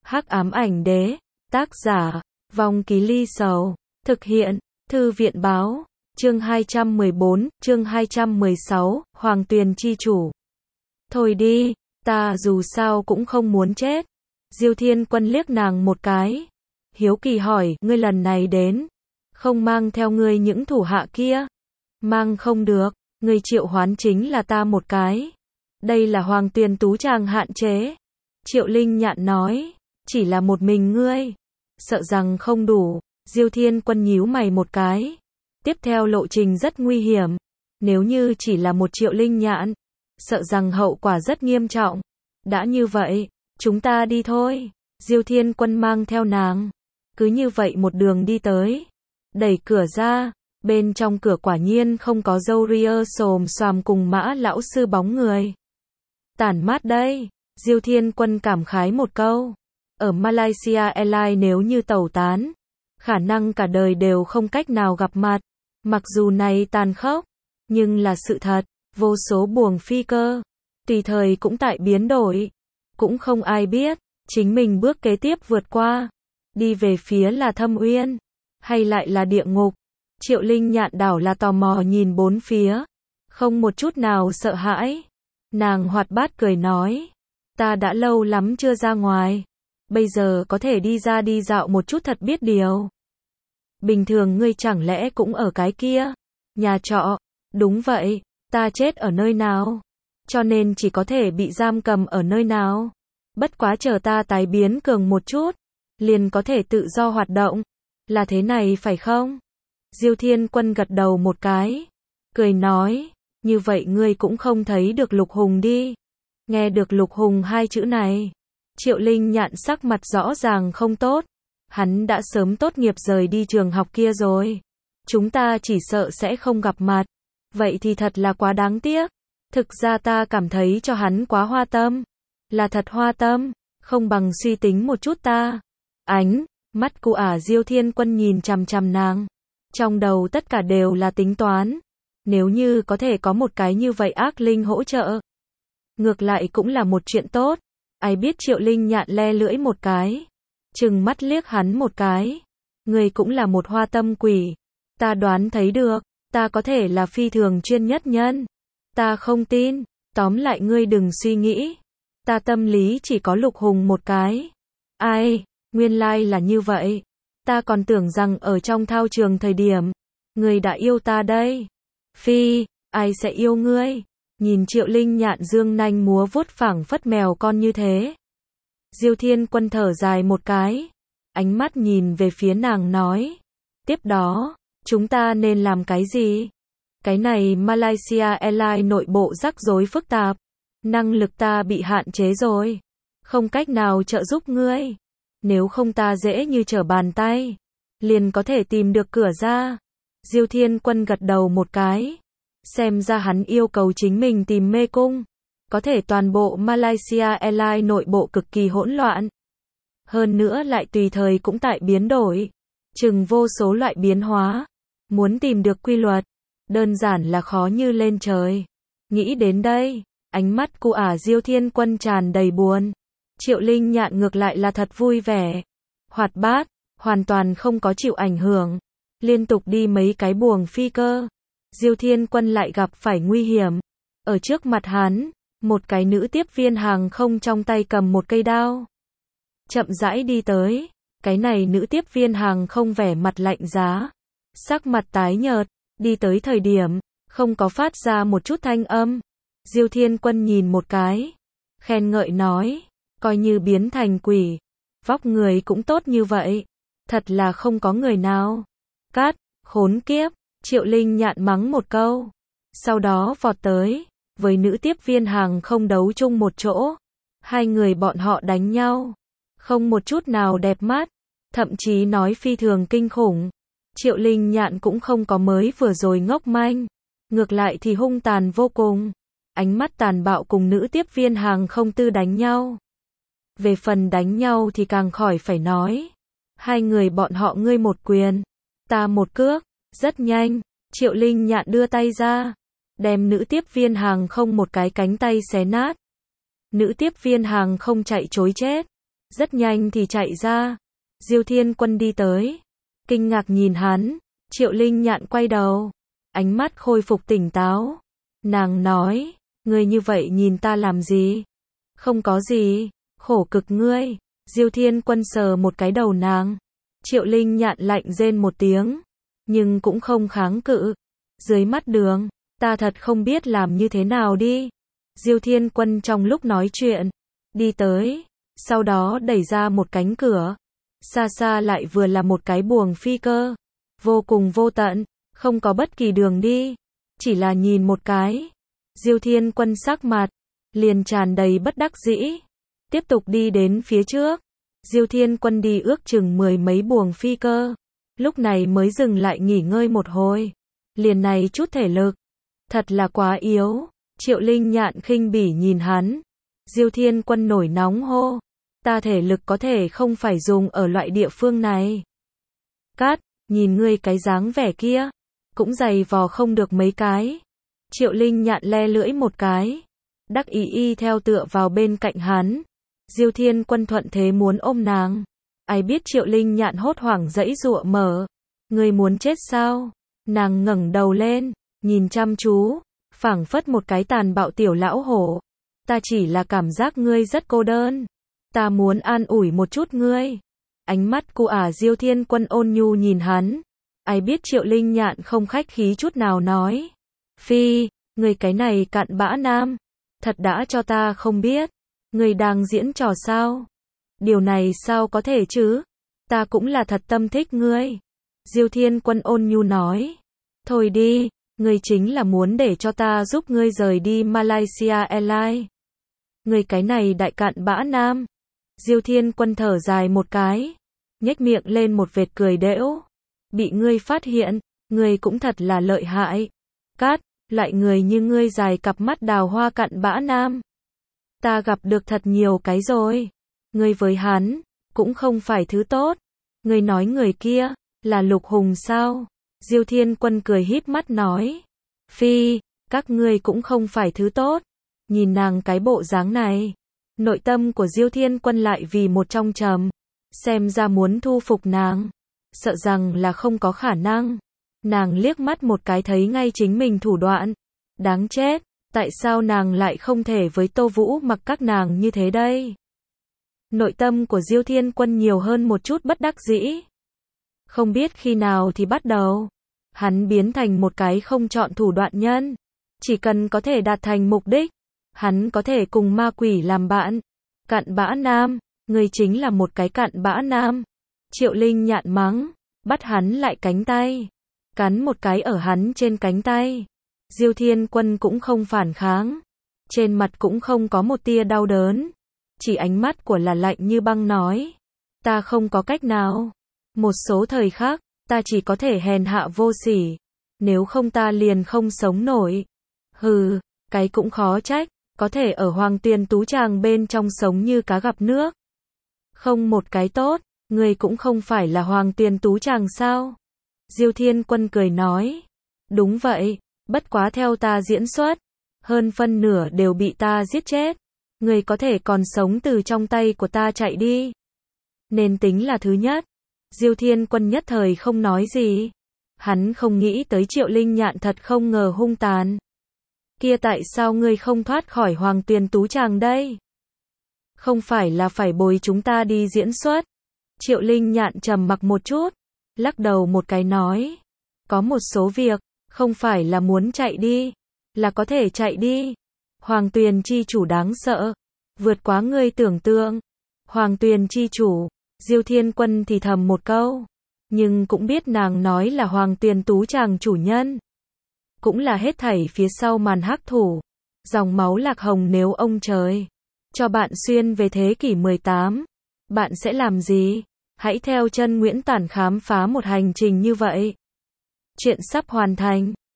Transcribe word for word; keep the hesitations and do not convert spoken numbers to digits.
Hắc ám ảnh đế, tác giả, Vong Ký Ly Sầu, thực hiện, Thư viện báo, chương hai trăm mười bốn, chương hai trăm mười sáu, Hoàng Tuyền chi chủ. Thôi đi, ta dù sao cũng không muốn chết. Diêu Thiên Quân liếc nàng một cái. Hiếu kỳ hỏi, ngươi lần này đến, không mang theo ngươi những thủ hạ kia. Mang không được, ngươi triệu hoán chính là ta một cái. Đây là Hoàng Tuyền tú chàng hạn chế. Triệu Linh Nhạn nói, chỉ là một mình ngươi. Sợ rằng không đủ. Diêu Thiên Quân nhíu mày một cái. Tiếp theo lộ trình rất nguy hiểm. Nếu như chỉ là một Triệu Linh Nhạn, sợ rằng hậu quả rất nghiêm trọng. Đã như vậy, chúng ta đi thôi. Diêu Thiên Quân mang theo nàng. Cứ như vậy một đường đi tới. Đẩy cửa ra. Bên trong cửa quả nhiên không có dâu ria xồm xoàm cùng Mã lão sư bóng người. Tản mát đây. Diêu Thiên Quân cảm khái một câu. Ở Malaysia Airlines nếu như tẩu tán, khả năng cả đời đều không cách nào gặp mặt. Mặc dù này tàn khốc, nhưng là sự thật. Vô số buồng phi cơ, tùy thời cũng tại biến đổi. Cũng không ai biết, chính mình bước kế tiếp vượt qua. Đi về phía là Thâm Uyên, hay lại là địa ngục. Triệu Linh Nhạn đảo là tò mò nhìn bốn phía. Không một chút nào sợ hãi. Nàng hoạt bát cười nói. Ta đã lâu lắm chưa ra ngoài. Bây giờ có thể đi ra đi dạo một chút thật biết điều. Bình thường ngươi chẳng lẽ cũng ở cái kia? Nhà trọ. Đúng vậy. Ta chết ở nơi nào? Cho nên chỉ có thể bị giam cầm ở nơi nào? Bất quá chờ ta tái biến cường một chút, liền có thể tự do hoạt động. Là thế này phải không? Diêu Thiên Quân gật đầu một cái. Cười nói, như vậy ngươi cũng không thấy được Lục Hùng đi. Nghe được Lục Hùng hai chữ này, Triệu Linh Nhạn sắc mặt rõ ràng không tốt. Hắn đã sớm tốt nghiệp rời đi trường học kia rồi. Chúng ta chỉ sợ sẽ không gặp mặt. Vậy thì thật là quá đáng tiếc. Thực ra ta cảm thấy cho hắn quá hoa tâm. Là thật hoa tâm, không bằng suy tính một chút ta. Ánh mắt cụ ả Diêu Thiên Quân nhìn chằm chằm nàng. Trong đầu tất cả đều là tính toán. Nếu như có thể có một cái như vậy ác linh hỗ trợ, ngược lại cũng là một chuyện tốt. Ai biết Triệu Linh Nhạn le lưỡi một cái, trừng mắt liếc hắn một cái. Người cũng là một hoa tâm quỷ. Ta đoán thấy được. Ta có thể là phi thường chuyên nhất nhân. Ta không tin. Tóm lại ngươi đừng suy nghĩ. Ta tâm lý chỉ có Lục Hùng một cái. Ai, nguyên lai là như vậy. Ta còn tưởng rằng ở trong thao trường thời điểm, ngươi đã yêu ta đây. Phi, ai sẽ yêu ngươi? Nhìn Triệu Linh Nhạn dương nanh múa vuốt phảng phất mèo con như thế. Diêu Thiên Quân thở dài một cái. Ánh mắt nhìn về phía nàng nói. Tiếp đó, chúng ta nên làm cái gì? Cái này Malaysia Airlines nội bộ rắc rối phức tạp. Năng lực ta bị hạn chế rồi. Không cách nào trợ giúp ngươi. Nếu không ta dễ như trở bàn tay. Liền có thể tìm được cửa ra. Diêu Thiên Quân gật đầu một cái. Xem ra hắn yêu cầu chính mình tìm mê cung. Có thể toàn bộ Malaysia Airlines nội bộ cực kỳ hỗn loạn. Hơn nữa lại tùy thời cũng tại biến đổi. Chừng vô số loại biến hóa. Muốn tìm được quy luật, đơn giản là khó như lên trời. Nghĩ đến đây, ánh mắt cụ ả Diêu Thiên Quân tràn đầy buồn. Triệu Linh Nhạn ngược lại là thật vui vẻ. Hoạt bát, hoàn toàn không có chịu ảnh hưởng. Liên tục đi mấy cái buồng phi cơ. Diêu Thiên Quân lại gặp phải nguy hiểm. Ở trước mặt hắn, một cái nữ tiếp viên hàng không trong tay cầm một cây đao. Chậm rãi đi tới. Cái này nữ tiếp viên hàng không vẻ mặt lạnh giá. Sắc mặt tái nhợt, đi tới thời điểm, không có phát ra một chút thanh âm. Diêu Thiên Quân nhìn một cái, khen ngợi nói, coi như biến thành quỷ, vóc người cũng tốt như vậy, thật là không có người nào. Cát, khốn kiếp, Triệu Linh Nhạn mắng một câu, sau đó vọt tới, với nữ tiếp viên hàng không đấu chung một chỗ. Hai người bọn họ đánh nhau, không một chút nào đẹp mắt, thậm chí nói phi thường kinh khủng. Triệu Linh Nhạn cũng không có mới vừa rồi ngốc manh, ngược lại thì hung tàn vô cùng. Ánh mắt tàn bạo cùng nữ tiếp viên hàng không tư đánh nhau. Về phần đánh nhau thì càng khỏi phải nói. Hai người bọn họ ngươi một quyền, ta một cước, rất nhanh. Triệu Linh Nhạn đưa tay ra, đem nữ tiếp viên hàng không một cái cánh tay xé nát. Nữ tiếp viên hàng không chạy trối chết. rất nhanh thì chạy ra. Diêu Thiên Quân đi tới, kinh ngạc nhìn hắn. Triệu Linh Nhạn quay đầu, ánh mắt khôi phục tỉnh táo. Nàng nói, ngươi như vậy nhìn ta làm gì? Không có gì, khổ cực ngươi. Diêu Thiên Quân sờ một cái đầu nàng. Triệu Linh Nhạn lạnh rên một tiếng, nhưng cũng không kháng cự. Dưới mắt đường, ta thật không biết làm như thế nào đi. Diêu Thiên Quân trong lúc nói chuyện, đi tới, sau đó đẩy ra một cánh cửa. Xa xa lại vừa là một cái buồng phi cơ, vô cùng vô tận, không có bất kỳ đường đi, chỉ là nhìn một cái. Diêu Thiên Quân sắc mặt liền tràn đầy bất đắc dĩ, tiếp tục đi đến phía trước. Diêu Thiên Quân đi ước chừng mười mấy buồng phi cơ, lúc này mới dừng lại nghỉ ngơi một hồi. Liền này chút thể lực, thật là quá yếu. Triệu Linh Nhạn khinh bỉ nhìn hắn. Diêu Thiên Quân nổi nóng hô, ta thể lực có thể không phải dùng ở loại địa phương này. Cát, nhìn ngươi cái dáng vẻ kia, cũng giày vò không được mấy cái. Triệu Linh Nhạn le lưỡi một cái, đắc ý y theo tựa vào bên cạnh hắn. Diêu Thiên Quân thuận thế muốn ôm nàng. Ai biết Triệu Linh Nhạn hốt hoảng giãy giụa mở. Ngươi muốn chết sao? Nàng ngẩng đầu lên, nhìn chăm chú, phảng phất một cái tàn bạo tiểu lão hổ. Ta chỉ là cảm giác ngươi rất cô đơn. Ta muốn an ủi một chút ngươi. Ánh mắt của ả Diêu Thiên Quân ôn nhu nhìn hắn. Ai biết Triệu Linh Nhạn không khách khí chút nào nói. Phi, ngươi cái này cặn bã nam. Thật đã cho ta không biết. Ngươi đang diễn trò sao? Điều này sao có thể chứ? Ta cũng là thật tâm thích ngươi. Diêu Thiên Quân ôn nhu nói. Thôi đi, ngươi chính là muốn để cho ta giúp ngươi rời đi Malaysia Airlines. Ngươi cái này đại cặn bã nam. Diêu Thiên Quân thở dài một cái, nhếch miệng lên một vệt cười đễu. Bị ngươi phát hiện, ngươi cũng thật là lợi hại. Cát, loại người như ngươi dài cặp mắt đào hoa cặn bã nam. Ta gặp được thật nhiều cái rồi. Ngươi với hắn, cũng không phải thứ tốt. Ngươi nói người kia, là Lục Hùng sao? Diêu Thiên Quân cười híp mắt nói. Phi, các ngươi cũng không phải thứ tốt. Nhìn nàng cái bộ dáng này. Nội tâm của Diêu Thiên Quân lại vì một trong trầm. Xem ra muốn thu phục nàng. Sợ rằng là không có khả năng. Nàng liếc mắt một cái thấy ngay chính mình thủ đoạn. Đáng chết, tại sao nàng lại không thể với Tô Vũ mặc các nàng như thế đây? Nội tâm của Diêu Thiên Quân nhiều hơn một chút bất đắc dĩ. Không biết khi nào thì bắt đầu, hắn biến thành một cái không chọn thủ đoạn nhân. Chỉ cần có thể đạt thành mục đích, hắn có thể cùng ma quỷ làm bạn. Cặn bã nam, ngươi chính là một cái cặn bã nam. Triệu Linh Nhạn mắng, bắt hắn lại cánh tay, cắn một cái ở hắn trên cánh tay. Diêu Thiên Quân cũng không phản kháng, trên mặt cũng không có một tia đau đớn, chỉ ánh mắt của là lạnh như băng nói, ta không có cách nào. Một số thời khắc, ta chỉ có thể hèn hạ vô sỉ, nếu không ta liền không sống nổi. Hừ, cái cũng khó trách, có thể ở Hoàng Tuyền Tú Tràng bên trong sống như cá gặp nước. Không một cái tốt, ngươi cũng không phải là Hoàng Tuyền Tú Tràng sao? Diêu Thiên Quân cười nói, đúng vậy, bất quá theo ta diễn xuất, hơn phân nửa đều bị ta giết chết. Ngươi có thể còn sống từ trong tay của ta chạy đi, nên tính là thứ nhất. Diêu Thiên Quân nhất thời không nói gì. Hắn không nghĩ tới Triệu Linh Nhạn thật không ngờ hung tàn. Kia tại sao ngươi không thoát khỏi Hoàng Tuyền Tú Tràng đây? Không phải là phải bồi chúng ta đi diễn xuất? Triệu Linh Nhạn trầm mặc một chút, lắc đầu một cái nói, có một số việc, không phải là muốn chạy đi, là có thể chạy đi. Hoàng Tuyền chi chủ đáng sợ, vượt quá ngươi tưởng tượng. Hoàng Tuyền chi chủ, Diêu Thiên Quân thì thầm một câu, nhưng cũng biết nàng nói là Hoàng Tuyền Tú Tràng chủ nhân, cũng là hết thảy phía sau màn hắc thủ. Dòng máu Lạc Hồng nếu ông trời cho bạn xuyên về thế kỷ mười tám, bạn sẽ làm gì? Hãy theo chân Nguyễn Tản khám phá một hành trình như vậy. Chuyện sắp hoàn thành.